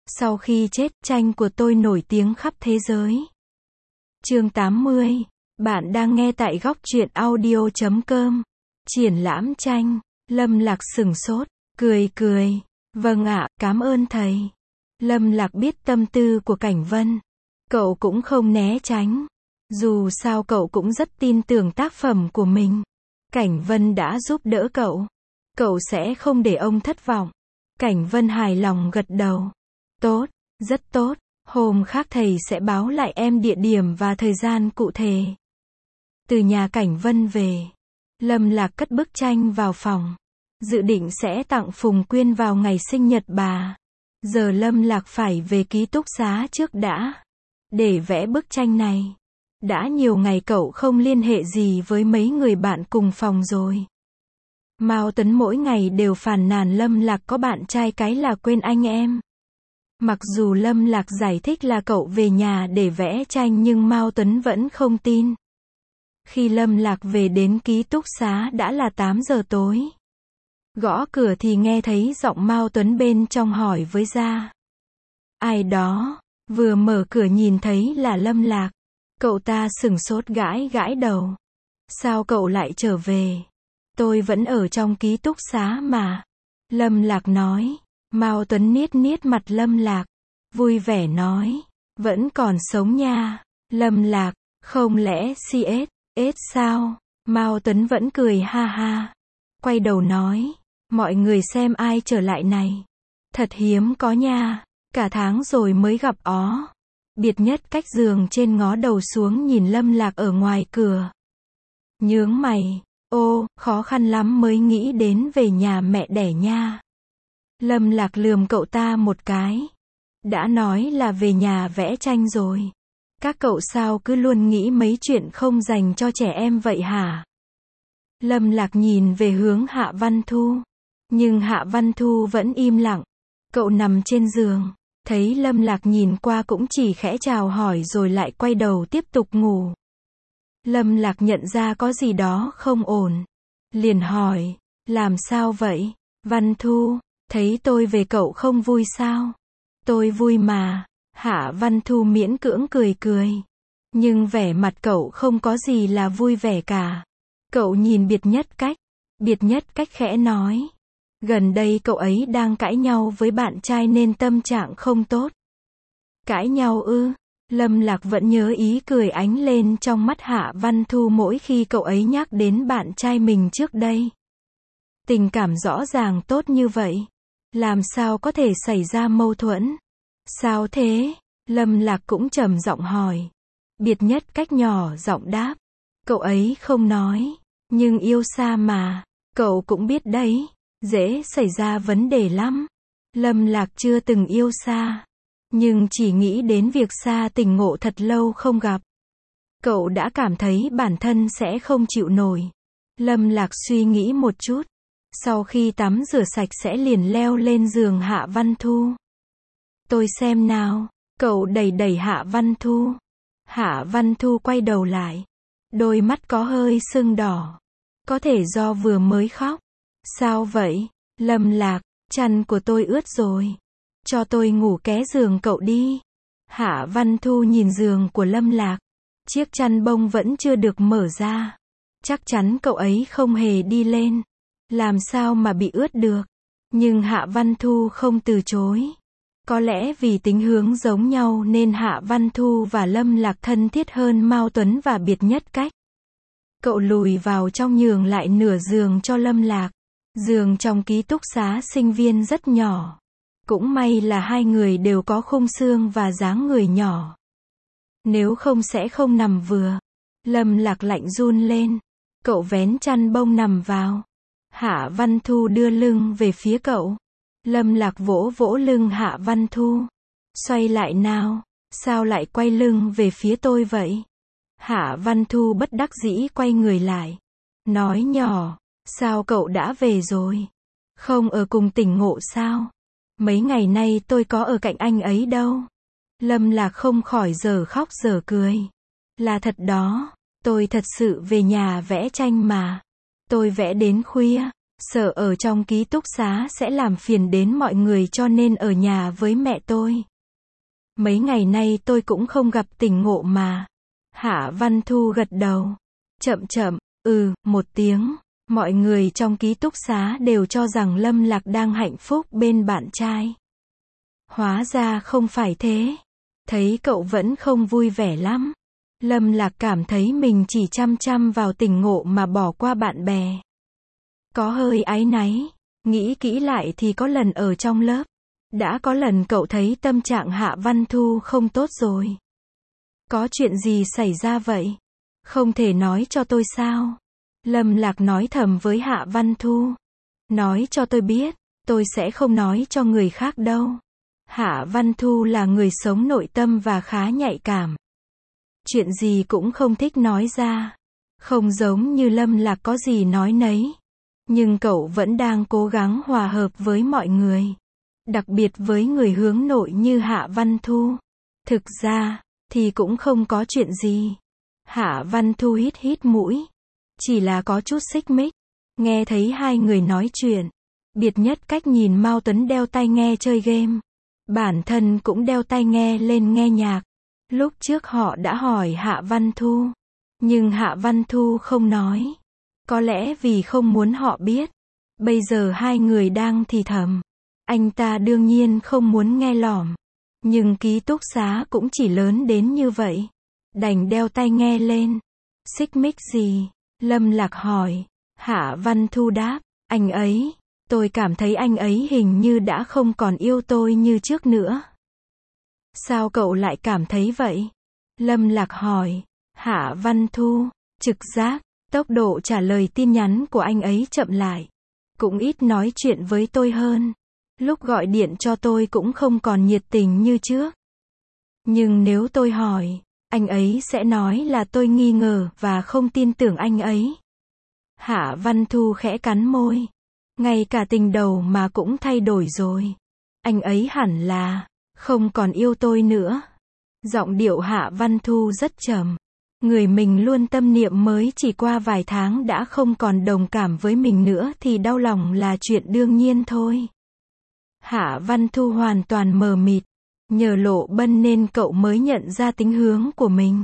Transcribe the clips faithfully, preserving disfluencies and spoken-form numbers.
Sau khi chết, tranh của tôi nổi tiếng khắp thế giới. Chương tám mươi. Bạn đang nghe tại góc truyện audio chấm com. Triển lãm tranh. Lâm Lạc sửng sốt, cười cười. Vâng ạ, cảm ơn thầy. Lâm Lạc biết tâm tư của Cảnh Vân. Cậu cũng không né tránh. Dù sao cậu cũng rất tin tưởng tác phẩm của mình. Cảnh Vân đã giúp đỡ cậu. Cậu sẽ không để ông thất vọng. Cảnh Vân hài lòng gật đầu. Tốt, rất tốt. Hôm khác thầy sẽ báo lại em địa điểm và thời gian cụ thể. Từ nhà Cảnh Vân về, Lâm Lạc cất bức tranh vào phòng. Dự định sẽ tặng Phùng Quyên vào ngày sinh nhật bà. Giờ Lâm Lạc phải về ký túc xá trước đã, để vẽ bức tranh này. Đã nhiều ngày cậu không liên hệ gì với mấy người bạn cùng phòng rồi. Mao Tuấn mỗi ngày đều phàn nàn Lâm Lạc có bạn trai cái là quên anh em. Mặc dù Lâm Lạc giải thích là cậu về nhà để vẽ tranh nhưng Mao Tuấn vẫn không tin. Khi Lâm Lạc về đến ký túc xá đã là tám giờ tối. Gõ cửa thì nghe thấy giọng Mao Tuấn bên trong hỏi với Gia. Ai đó? Vừa mở cửa nhìn thấy là Lâm Lạc. Cậu ta sửng sốt gãi gãi đầu. Sao cậu lại trở về? Tôi vẫn ở trong ký túc xá mà. Lâm Lạc nói. Mao Tuấn niết niết mặt Lâm Lạc. Vui vẻ nói. Vẫn còn sống nha. Lâm Lạc. Không lẽ xê ét, ét sao? Mao Tuấn vẫn cười ha ha. Quay đầu nói. Mọi người xem ai trở lại này. Thật hiếm có nha. Cả tháng rồi mới gặp ó. Biệt Nhất cách giường trên ngó đầu xuống nhìn Lâm Lạc ở ngoài cửa. Nhướng mày. Ô, khó khăn lắm mới nghĩ đến về nhà mẹ đẻ nha. Lâm Lạc lườm cậu ta một cái. Đã nói là về nhà vẽ tranh rồi. Các cậu sao cứ luôn nghĩ mấy chuyện không dành cho trẻ em vậy hả? Lâm Lạc nhìn về hướng Hạ Văn Thu. Nhưng Hạ Văn Thu vẫn im lặng. Cậu nằm trên giường. Thấy Lâm Lạc nhìn qua cũng chỉ khẽ chào hỏi rồi lại quay đầu tiếp tục ngủ. Lâm Lạc nhận ra có gì đó không ổn. Liền hỏi. Làm sao vậy? Văn Thu, thấy tôi về cậu không vui sao? Tôi vui mà. Hạ Văn Thu miễn cưỡng cười cười. Nhưng vẻ mặt cậu không có gì là vui vẻ cả. Cậu nhìn Biệt Nhất Cách. Biệt Nhất Cách khẽ nói. Gần đây cậu ấy đang cãi nhau với bạn trai nên tâm trạng không tốt. Cãi nhau ư? Lâm Lạc vẫn nhớ ý cười ánh lên trong mắt Hạ Văn Thu mỗi khi cậu ấy nhắc đến bạn trai mình trước đây. Tình cảm rõ ràng tốt như vậy. Làm sao có thể xảy ra mâu thuẫn? Sao thế? Lâm Lạc cũng trầm giọng hỏi. Biệt Nhất Cách nhỏ giọng đáp. Cậu ấy không nói. Nhưng yêu xa mà. Cậu cũng biết đấy. Dễ xảy ra vấn đề lắm. Lâm Lạc chưa từng yêu xa. Nhưng chỉ nghĩ đến việc xa tình ngộ thật lâu không gặp. Cậu đã cảm thấy bản thân sẽ không chịu nổi. Lâm Lạc suy nghĩ một chút. Sau khi tắm rửa sạch sẽ liền leo lên giường Hạ Văn Thu. Tôi xem nào. Cậu đẩy đẩy Hạ Văn Thu. Hạ Văn Thu quay đầu lại. Đôi mắt có hơi sưng đỏ. Có thể do vừa mới khóc. Sao vậy? Lâm Lạc, chăn của tôi ướt rồi. Cho tôi ngủ ké giường cậu đi. Hạ Văn Thu nhìn giường của Lâm Lạc. Chiếc chăn bông vẫn chưa được mở ra. Chắc chắn cậu ấy không hề đi lên. Làm sao mà bị ướt được? Nhưng Hạ Văn Thu không từ chối. Có lẽ vì tính hướng giống nhau nên Hạ Văn Thu và Lâm Lạc thân thiết hơn Mao Tuấn và Biệt Nhất Cách. Cậu lùi vào trong nhường lại nửa giường cho Lâm Lạc. Giường trong ký túc xá sinh viên rất nhỏ. Cũng may là hai người đều có khung xương và dáng người nhỏ. Nếu không sẽ không nằm vừa. Lâm Lạc lạnh run lên. Cậu vén chăn bông nằm vào. Hạ Văn Thu đưa lưng về phía cậu. Lâm Lạc vỗ vỗ lưng Hạ Văn Thu. Xoay lại nào. Sao lại quay lưng về phía tôi vậy? Hạ Văn Thu bất đắc dĩ quay người lại. Nói nhỏ. Sao cậu đã về rồi? Không ở cùng tỉnh ngộ sao? Mấy ngày nay tôi có ở cạnh anh ấy đâu. Lâm Lạc không khỏi giờ khóc giờ cười. Là thật đó. Tôi thật sự về nhà vẽ tranh mà. Tôi vẽ đến khuya. Sợ ở trong ký túc xá sẽ làm phiền đến mọi người cho nên ở nhà với mẹ tôi. Mấy ngày nay tôi cũng không gặp tỉnh ngộ mà. Hạ Văn Thu gật đầu. Chậm chậm, ừ, một tiếng. Mọi người trong ký túc xá đều cho rằng Lâm Lạc đang hạnh phúc bên bạn trai. Hóa ra không phải thế. Thấy cậu vẫn không vui vẻ lắm. Lâm Lạc cảm thấy mình chỉ chăm chăm vào tỉnh ngộ mà bỏ qua bạn bè. Có hơi áy náy. Nghĩ kỹ lại thì có lần ở trong lớp. Đã có lần cậu thấy tâm trạng Hạ Văn Thu không tốt rồi. Có chuyện gì xảy ra vậy? Không thể nói cho tôi sao? Lâm Lạc nói thầm với Hạ Văn Thu. Nói cho tôi biết, tôi sẽ không nói cho người khác đâu. Hạ Văn Thu là người sống nội tâm và khá nhạy cảm. Chuyện gì cũng không thích nói ra. Không giống như Lâm Lạc có gì nói nấy. Nhưng cậu vẫn đang cố gắng hòa hợp với mọi người. Đặc biệt với người hướng nội như Hạ Văn Thu. Thực ra, thì cũng không có chuyện gì. Hạ Văn Thu hít hít mũi. Chỉ là có chút xích mích. Nghe thấy hai người nói chuyện. Biệt nhất cách nhìn Mao Tuấn đeo tai nghe chơi game. Bản thân cũng đeo tai nghe lên nghe nhạc. Lúc trước họ đã hỏi Hạ Văn Thu. Nhưng Hạ Văn Thu không nói. Có lẽ vì không muốn họ biết. Bây giờ hai người đang thì thầm. Anh ta đương nhiên không muốn nghe lỏm. Nhưng ký túc xá cũng chỉ lớn đến như vậy. Đành đeo tai nghe lên. Xích mích gì? Lâm Lạc hỏi. Hạ Văn Thu đáp. Anh ấy. Tôi cảm thấy anh ấy hình như đã không còn yêu tôi như trước nữa. Sao cậu lại cảm thấy vậy? Lâm Lạc hỏi. Hạ Văn Thu. Trực giác. Tốc độ trả lời tin nhắn của anh ấy chậm lại. Cũng ít nói chuyện với tôi hơn. Lúc gọi điện cho tôi cũng không còn nhiệt tình như trước. Nhưng nếu tôi hỏi, anh ấy sẽ nói là tôi nghi ngờ và không tin tưởng anh ấy. Hạ Văn Thu khẽ cắn môi. Ngay cả tình đầu mà cũng thay đổi rồi. Anh ấy hẳn là không còn yêu tôi nữa. Giọng điệu Hạ Văn Thu rất trầm. Người mình luôn tâm niệm mới chỉ qua vài tháng đã không còn đồng cảm với mình nữa thì đau lòng là chuyện đương nhiên thôi. Hạ Văn Thu hoàn toàn mờ mịt. Nhờ Lộ Bân nên cậu mới nhận ra tính hướng của mình.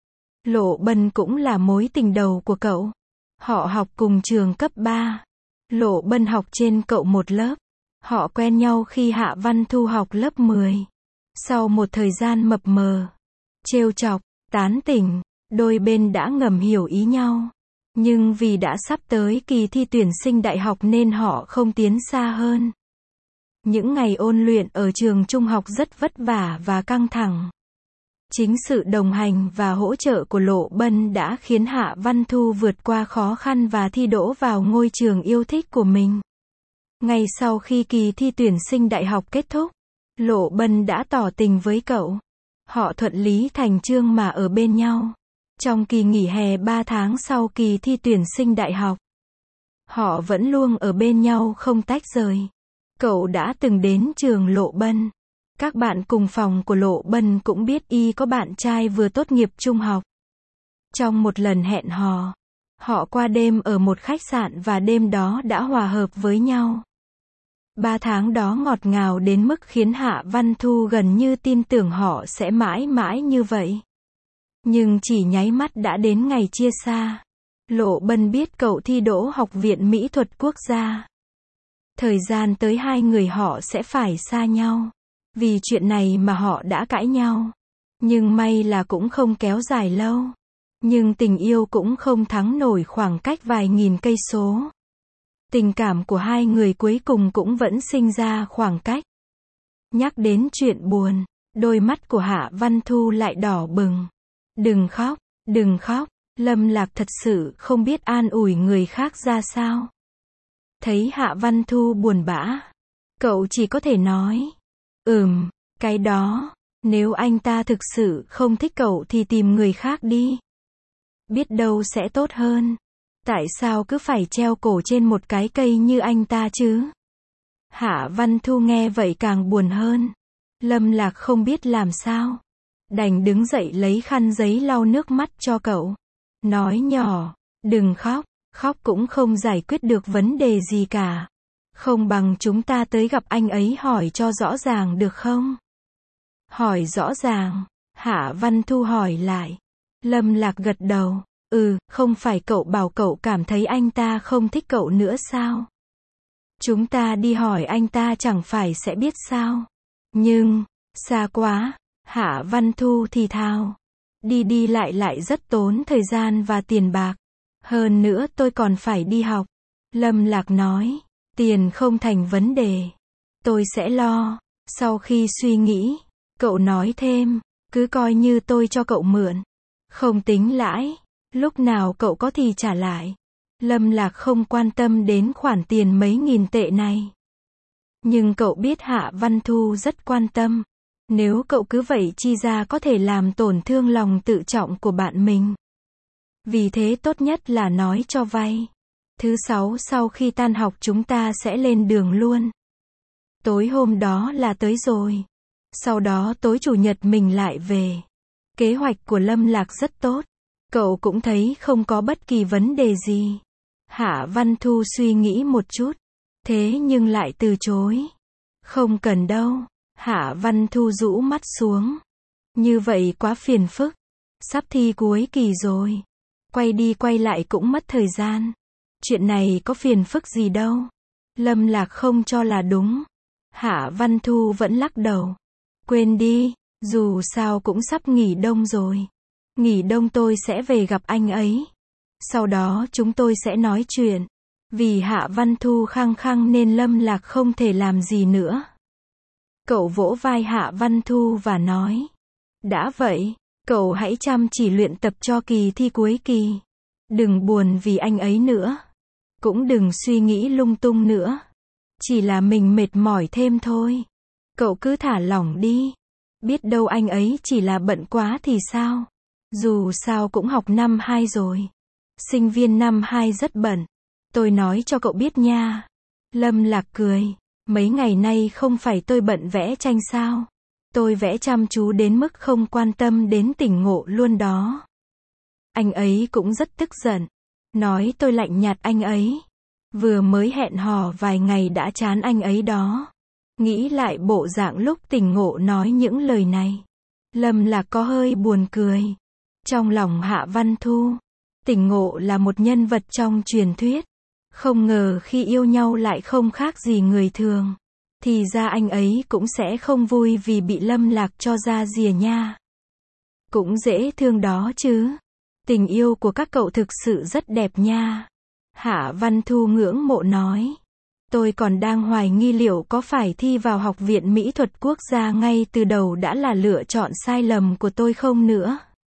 Lộ Bân cũng là mối tình đầu của cậu. Họ học cùng trường cấp ba. Lộ Bân học trên cậu một lớp. Họ quen nhau khi Hạ Văn Thu học lớp mười. Sau một thời gian mập mờ, trêu chọc, tán tỉnh, đôi bên đã ngầm hiểu ý nhau. Nhưng vì đã sắp tới kỳ thi tuyển sinh đại học nên họ không tiến xa hơn. Những ngày ôn luyện ở trường trung học rất vất vả và căng thẳng. Chính sự đồng hành và hỗ trợ của Lộ Bân đã khiến Hạ Văn Thu vượt qua khó khăn và thi đỗ vào ngôi trường yêu thích của mình. Ngay sau khi kỳ thi tuyển sinh đại học kết thúc, Lộ Bân đã tỏ tình với cậu. Họ thuận lý thành chương mà ở bên nhau. Trong kỳ nghỉ hè ba tháng sau kỳ thi tuyển sinh đại học, họ vẫn luôn ở bên nhau không tách rời. Cậu đã từng đến trường Lộ Bân. Các bạn cùng phòng của Lộ Bân cũng biết y có bạn trai vừa tốt nghiệp trung học. Trong một lần hẹn hò, họ qua đêm ở một khách sạn và đêm đó đã hòa hợp với nhau. Ba tháng đó ngọt ngào đến mức khiến Hạ Văn Thu gần như tin tưởng họ sẽ mãi mãi như vậy. Nhưng chỉ nháy mắt đã đến ngày chia xa. Lộ Bân biết cậu thi đỗ Học viện Mỹ thuật Quốc gia. Thời gian tới hai người họ sẽ phải xa nhau. Vì chuyện này mà họ đã cãi nhau. Nhưng may là cũng không kéo dài lâu. Nhưng tình yêu cũng không thắng nổi khoảng cách vài nghìn cây số. Tình cảm của hai người cuối cùng cũng vẫn sinh ra khoảng cách. Nhắc đến chuyện buồn, đôi mắt của Hạ Văn Thu lại đỏ bừng. Đừng khóc, đừng khóc, Lâm Lạc thật sự không biết an ủi người khác ra sao. Thấy Hạ Văn Thu buồn bã, cậu chỉ có thể nói, ừm, cái đó, nếu anh ta thực sự không thích cậu thì tìm người khác đi. Biết đâu sẽ tốt hơn. Tại sao cứ phải treo cổ trên một cái cây như anh ta chứ? Hạ Văn Thu nghe vậy càng buồn hơn. Lâm Lạc không biết làm sao. Đành đứng dậy lấy khăn giấy lau nước mắt cho cậu. Nói nhỏ, đừng khóc, Khóc cũng không giải quyết được vấn đề gì cả. Không bằng chúng ta tới gặp anh ấy hỏi cho rõ ràng được không? Hỏi rõ ràng. Hạ Văn Thu hỏi lại. Lâm Lạc gật đầu. Ừ, không phải cậu bảo cậu cảm thấy anh ta không thích cậu nữa sao? Chúng ta đi hỏi anh ta chẳng phải sẽ biết sao? Nhưng, xa quá. Hạ Văn Thu thì thào. Đi đi lại lại rất tốn thời gian và tiền bạc. Hơn nữa tôi còn phải đi học. Lâm Lạc nói. Tiền không thành vấn đề. Tôi sẽ lo. Sau khi suy nghĩ, cậu nói thêm. Cứ coi như tôi cho cậu mượn. Không tính lãi. Lúc nào cậu có thì trả lại. Lâm Lạc không quan tâm đến khoản tiền mấy nghìn tệ này. Nhưng cậu biết Hạ Văn Thu rất quan tâm. Nếu cậu cứ vậy chi ra có thể làm tổn thương lòng tự trọng của bạn mình. Vì thế tốt nhất là nói cho vay. Thứ sáu sau khi tan học chúng ta sẽ lên đường luôn. Tối hôm đó là tới rồi. Sau đó tối chủ nhật mình lại về. Kế hoạch của Lâm Lạc rất tốt. Cậu cũng thấy không có bất kỳ vấn đề gì. Hạ Văn Thu suy nghĩ một chút. Thế nhưng lại từ chối. Không cần đâu. Hạ Văn Thu rũ mắt xuống. Như vậy quá phiền phức. Sắp thi cuối kỳ rồi. Quay đi quay lại cũng mất thời gian. Chuyện này có phiền phức gì đâu. Lâm Lạc không cho là đúng. Hạ Văn Thu vẫn lắc đầu. Quên đi, dù sao cũng sắp nghỉ đông rồi. Nghỉ đông tôi sẽ về gặp anh ấy. Sau đó chúng tôi sẽ nói chuyện. Vì Hạ Văn Thu khăng khăng nên Lâm Lạc không thể làm gì nữa. Cậu vỗ vai Hạ Văn Thu và nói. Đã vậy, cậu hãy chăm chỉ luyện tập cho kỳ thi cuối kỳ. Đừng buồn vì anh ấy nữa. Cũng đừng suy nghĩ lung tung nữa. Chỉ là mình mệt mỏi thêm thôi. Cậu cứ thả lỏng đi. Biết đâu anh ấy chỉ là bận quá thì sao? Dù sao cũng học năm hai rồi. Sinh viên năm hai rất bận. Tôi nói cho cậu biết nha. Lâm Lạc cười. Mấy ngày nay không phải tôi bận vẽ tranh sao? Tôi vẽ chăm chú đến mức không quan tâm đến tỉnh ngộ luôn đó. Anh ấy cũng rất tức giận. Nói tôi lạnh nhạt anh ấy. Vừa mới hẹn hò vài ngày đã chán anh ấy đó. Nghĩ lại bộ dạng lúc tỉnh ngộ nói những lời này. Lâm Lạc có hơi buồn cười. Trong lòng Hạ Văn Thu, tỉnh ngộ là một nhân vật trong truyền thuyết. Không ngờ khi yêu nhau lại không khác gì người thường. Thì ra anh ấy cũng sẽ không vui vì bị Lâm Lạc cho ra rìa nha. Cũng dễ thương đó chứ. Tình yêu của các cậu thực sự rất đẹp nha. Hạ Văn Thu ngưỡng mộ nói. Tôi còn đang hoài nghi liệu có phải thi vào Học viện Mỹ thuật Quốc gia ngay từ đầu đã là lựa chọn sai lầm của tôi không nữa.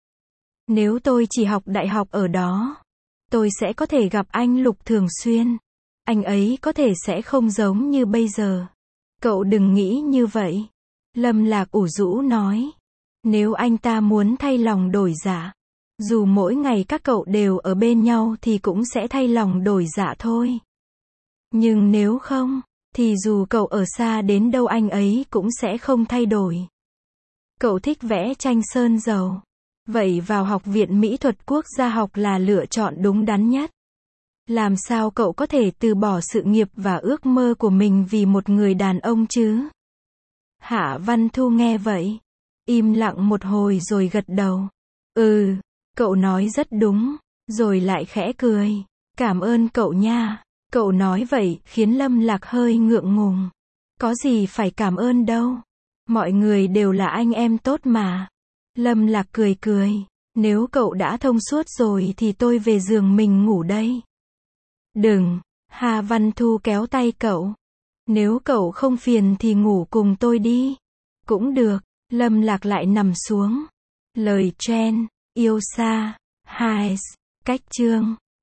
Nếu tôi chỉ học đại học ở đó, tôi sẽ có thể gặp anh Lục thường xuyên. Anh ấy có thể sẽ không giống như bây giờ. Cậu đừng nghĩ như vậy. Lâm Lạc ủ rũ nói. Nếu anh ta muốn thay lòng đổi dạ, dù mỗi ngày các cậu đều ở bên nhau thì cũng sẽ thay lòng đổi dạ thôi. Nhưng nếu không, thì dù cậu ở xa đến đâu anh ấy cũng sẽ không thay đổi. Cậu thích vẽ tranh sơn dầu. Vậy vào Học viện Mỹ thuật Quốc gia học là lựa chọn đúng đắn nhất. Làm sao cậu có thể từ bỏ sự nghiệp và ước mơ của mình vì một người đàn ông chứ? Hạ Văn Thu nghe vậy. Im lặng một hồi rồi gật đầu. Ừ, cậu nói rất đúng. Rồi lại khẽ cười. Cảm ơn cậu nha. Cậu nói vậy khiến Lâm Lạc hơi ngượng ngùng. Có gì phải cảm ơn đâu. Mọi người đều là anh em tốt mà. Lâm Lạc cười cười. Nếu cậu đã thông suốt rồi thì tôi về giường mình ngủ đây. Đừng. Hạ Văn Thu kéo tay cậu. Nếu cậu không phiền thì ngủ cùng tôi đi. Cũng được. Lâm Lạc lại nằm xuống. Lời Chen. Yêu xa. Hai. Cách chương.